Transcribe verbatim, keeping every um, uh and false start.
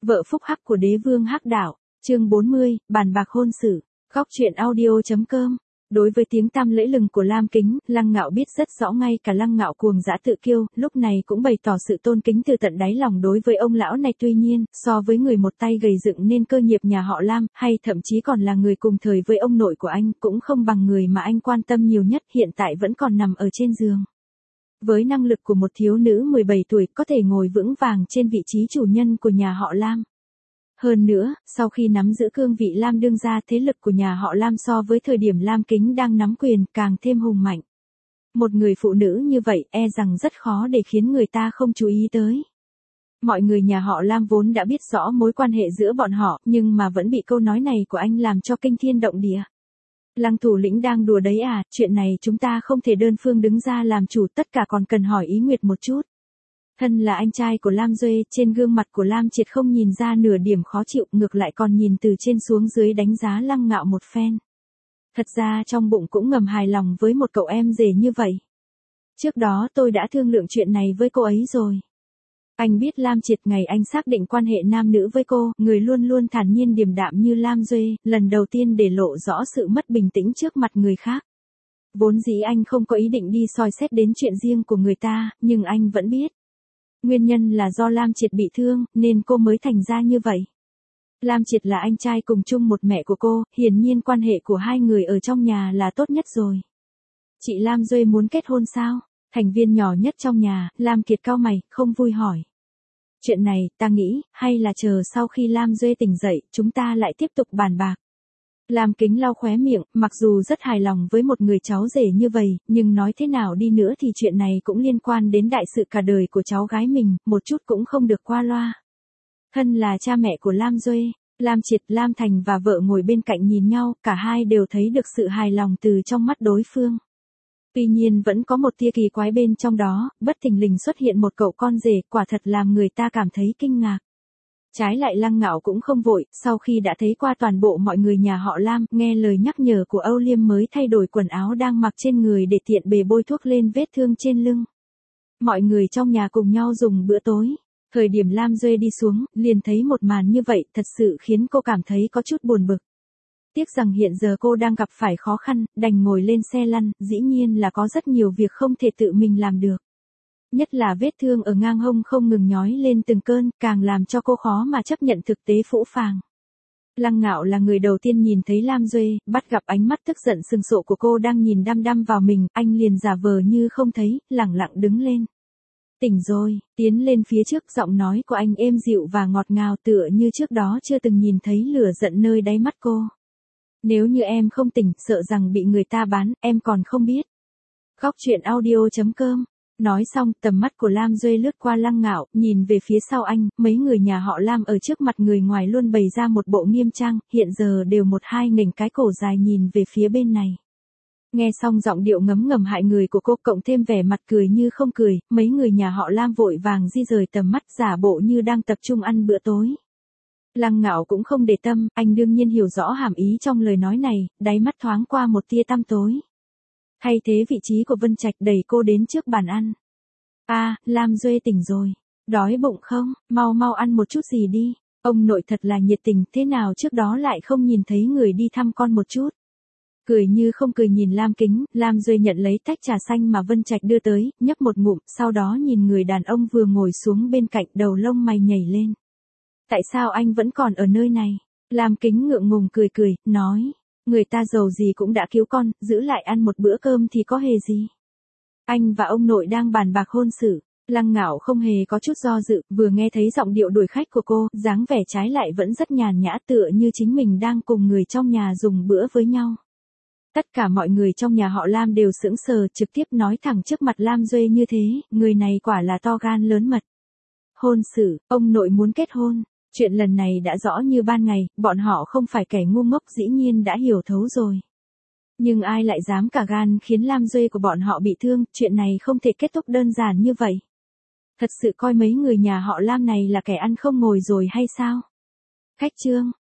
Vợ phúc hắc của đế vương hắc đạo, chương bốn mươi, bàn bạc hôn sự, góc truyện audio.com. Đối với tiếng tăm lẫy lừng của Lam Kính, Lăng Ngạo biết rất rõ, ngay cả Lăng Ngạo cuồng dã tự kiêu, lúc này cũng bày tỏ sự tôn kính từ tận đáy lòng đối với ông lão này. Tuy nhiên, so với người một tay gầy dựng nên cơ nghiệp nhà họ Lam, hay thậm chí còn là người cùng thời với ông nội của anh, cũng không bằng người mà anh quan tâm nhiều nhất, hiện tại vẫn còn nằm ở trên giường. Với năng lực của một thiếu nữ mười bảy tuổi, có thể ngồi vững vàng trên vị trí chủ nhân của nhà họ Lam. Hơn nữa, sau khi nắm giữ cương vị Lam đương gia, thế lực của nhà họ Lam so với thời điểm Lam Kính đang nắm quyền càng thêm hùng mạnh. Một người phụ nữ như vậy e rằng rất khó để khiến người ta không chú ý tới. Mọi người nhà họ Lam vốn đã biết rõ mối quan hệ giữa bọn họ, nhưng mà vẫn bị câu nói này của anh làm cho kinh thiên động địa. Lăng thủ lĩnh đang đùa đấy à, chuyện này chúng ta không thể đơn phương đứng ra làm chủ, tất cả còn cần hỏi ý Nguyệt một chút. Thân là anh trai của Lam Duê, trên gương mặt của Lam Triệt không nhìn ra nửa điểm khó chịu, ngược lại còn nhìn từ trên xuống dưới đánh giá Lăng Ngạo một phen. Thật ra trong bụng cũng ngầm hài lòng với một cậu em rể như vậy. Trước đó tôi đã thương lượng chuyện này với cô ấy rồi. Anh biết Lam Triệt ngày anh xác định quan hệ nam nữ với cô, người luôn luôn thản nhiên điềm đạm như Lam Duê, lần đầu tiên để lộ rõ sự mất bình tĩnh trước mặt người khác. Vốn dĩ anh không có ý định đi soi xét đến chuyện riêng của người ta, nhưng anh vẫn biết. Nguyên nhân là do Lam Triệt bị thương, nên cô mới thành ra như vậy. Lam Triệt là anh trai cùng chung một mẹ của cô, hiển nhiên quan hệ của hai người ở trong nhà là tốt nhất rồi. Chị Lam Duê muốn kết hôn sao? Thành viên nhỏ nhất trong nhà, Lam Kiệt cau mày, không vui hỏi. Chuyện này, ta nghĩ, hay là chờ sau khi Lam Duê tỉnh dậy, chúng ta lại tiếp tục bàn bạc. Lam Kính lau khóe miệng, mặc dù rất hài lòng với một người cháu rể như vậy, nhưng nói thế nào đi nữa thì chuyện này cũng liên quan đến đại sự cả đời của cháu gái mình, một chút cũng không được qua loa. Thân là cha mẹ của Lam Duê, Lam Triệt, Lam Thành và vợ ngồi bên cạnh nhìn nhau, cả hai đều thấy được sự hài lòng từ trong mắt đối phương. Tuy nhiên vẫn có một tia kỳ quái bên trong đó, bất thình lình xuất hiện một cậu con rể, quả thật làm người ta cảm thấy kinh ngạc. Trái lại Lăng Ngạo cũng không vội, sau khi đã thấy qua toàn bộ mọi người nhà họ Lam, nghe lời nhắc nhở của Âu Liêm mới thay đổi quần áo đang mặc trên người để tiện bề bôi thuốc lên vết thương trên lưng. Mọi người trong nhà cùng nhau dùng bữa tối. Thời điểm Lam Duê đi xuống, liền thấy một màn như vậy, thật sự khiến cô cảm thấy có chút buồn bực. Tiếc rằng hiện giờ cô đang gặp phải khó khăn, đành ngồi lên xe lăn, dĩ nhiên là có rất nhiều việc không thể tự mình làm được. Nhất là vết thương ở ngang hông không ngừng nhói lên từng cơn, càng làm cho cô khó mà chấp nhận thực tế phũ phàng. Lăng Ngạo là người đầu tiên nhìn thấy Lam Duê, bắt gặp ánh mắt tức giận sừng sộ của cô đang nhìn đăm đăm vào mình, anh liền giả vờ như không thấy, lẳng lặng đứng lên. Tỉnh rồi, tiến lên phía trước, giọng nói của anh êm dịu và ngọt ngào tựa như trước đó chưa từng nhìn thấy lửa giận nơi đáy mắt cô. Nếu như em không tỉnh, sợ rằng bị người ta bán, em còn không biết. Góc truyện audio.com. Nói xong, tầm mắt của Lam Duê lướt qua Lăng Ngạo, nhìn về phía sau anh, mấy người nhà họ Lam ở trước mặt người ngoài luôn bày ra một bộ nghiêm trang, hiện giờ đều một hai nghềnh cái cổ dài nhìn về phía bên này. Nghe xong giọng điệu ngấm ngầm hại người của cô, cộng thêm vẻ mặt cười như không cười, mấy người nhà họ Lam vội vàng di rời tầm mắt, giả bộ như đang tập trung ăn bữa tối. Lăng Ngạo cũng không để tâm, anh đương nhiên hiểu rõ hàm ý trong lời nói này, đáy mắt thoáng qua một tia tăm tối. Thay thế vị trí của Vân Trạch, đẩy cô đến trước bàn ăn. A, à, Lam Duê tỉnh rồi. Đói bụng không? Mau mau ăn một chút gì đi. Ông nội thật là nhiệt tình, thế nào trước đó lại không nhìn thấy người đi thăm con một chút. Cười như không cười nhìn Lam Kính, Lam Duê nhận lấy tách trà xanh mà Vân Trạch đưa tới, nhấp một ngụm, sau đó nhìn người đàn ông vừa ngồi xuống bên cạnh, đầu lông mày nhảy lên. Tại sao anh vẫn còn ở nơi này? Lam Kính ngượng ngùng cười cười, nói. Người ta giàu gì cũng đã cứu con, giữ lại ăn một bữa cơm thì có hề gì. Anh và ông nội đang bàn bạc hôn sự. Lăng Ngạo không hề có chút do dự, vừa nghe thấy giọng điệu đuổi khách của cô, dáng vẻ trái lại vẫn rất nhàn nhã tựa như chính mình đang cùng người trong nhà dùng bữa với nhau. Tất cả mọi người trong nhà họ Lam đều sững sờ, trực tiếp nói thẳng trước mặt Lam Duê như thế, người này quả là to gan lớn mật. Hôn sự, ông nội muốn kết hôn. Chuyện lần này đã rõ như ban ngày, bọn họ không phải kẻ ngu ngốc, dĩ nhiên đã hiểu thấu rồi. Nhưng ai lại dám cả gan khiến Lam Duê của bọn họ bị thương, chuyện này không thể kết thúc đơn giản như vậy. Thật sự coi mấy người nhà họ Lam này là kẻ ăn không ngồi rồi hay sao? Khách trương,